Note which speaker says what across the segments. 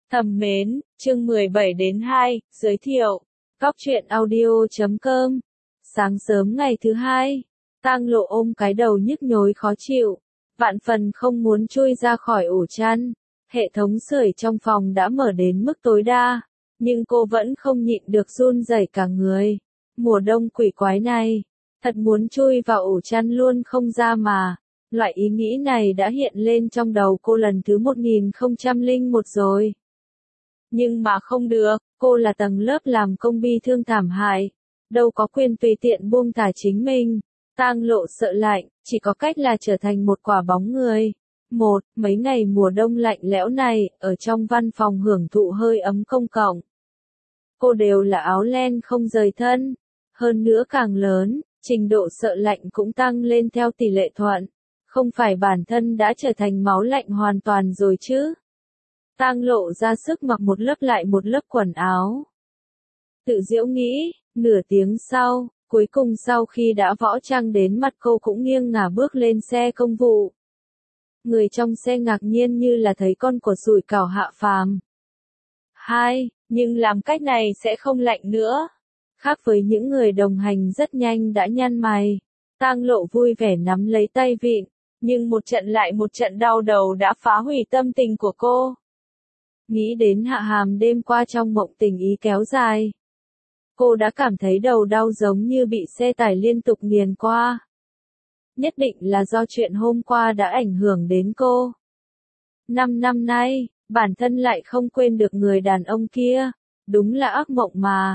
Speaker 1: Thầm mến, chương 17 đến 2, giới thiệu. Góc truyện audio.com. Sáng sớm ngày thứ hai, Tang Lộ ôm cái đầu nhức nhối khó chịu, vạn phần không muốn chui ra khỏi ổ chăn. Hệ thống sưởi trong phòng đã mở đến mức tối đa, nhưng cô vẫn không nhịn được run rẩy cả người. Mùa đông quỷ quái này, thật muốn chui vào ổ chăn luôn không ra mà. Loại ý nghĩ này đã hiện lên trong đầu cô lần thứ 1001 rồi. Nhưng mà không được, cô là tầng lớp làm công bi thương thảm hại, đâu có quyền tùy tiện buông thả chính mình. Tang Lộ sợ lạnh, chỉ có cách là trở thành một quả bóng người. Mấy ngày mùa đông lạnh lẽo này, ở trong văn phòng hưởng thụ hơi ấm công cộng. Cô đều là áo len không rời thân. Hơn nữa càng lớn, trình độ sợ lạnh cũng tăng lên theo tỷ lệ thuận. Không phải bản thân đã trở thành máu lạnh hoàn toàn rồi chứ. Tang Lộ ra sức mặc một lớp lại một lớp quần áo. Tự giễu nghĩ, nửa tiếng sau, cuối cùng sau khi đã võ trang đến mặt cô cũng nghiêng ngả bước lên xe công vụ. Người trong xe ngạc nhiên như là thấy con của sủi cảo hạ phàm. Nhưng làm cách này sẽ không lạnh nữa. Khác với những người đồng hành rất nhanh đã nhăn mày. Tang Lộ vui vẻ nắm lấy tay vịn, nhưng một trận lại một trận đau đầu đã phá hủy tâm tình của cô. Nghĩ đến Hạ Hàm đêm qua trong mộng tình ý kéo dài, cô đã cảm thấy đầu đau giống như bị xe tải liên tục nghiền qua. Nhất định là do chuyện hôm qua đã ảnh hưởng đến cô. 5 năm nay, bản thân lại không quên được người đàn ông kia. Đúng là ác mộng mà.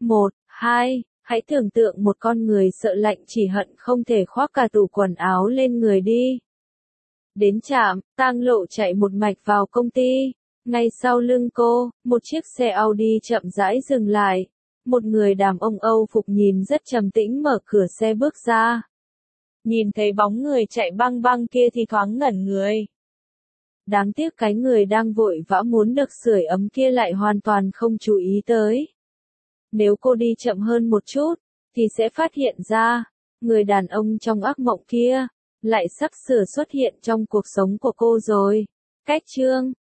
Speaker 1: Hãy tưởng tượng một con người sợ lạnh chỉ hận không thể khoác cả tủ quần áo lên người đi. Đến trạm, Tang Lộ chạy một mạch vào công ty. Ngay sau lưng cô, một chiếc xe Audi chậm rãi dừng lại. Một người đàn ông Âu phục nhìn rất trầm tĩnh mở cửa xe bước ra. Nhìn thấy bóng người chạy băng băng kia thì thoáng ngẩn người. Đáng tiếc cái người đang vội vã muốn được sưởi ấm kia lại hoàn toàn không chú ý tới. Nếu cô đi chậm hơn một chút, thì sẽ phát hiện ra, người đàn ông trong ác mộng kia, lại sắp sửa xuất hiện trong cuộc sống của cô rồi. Cách chương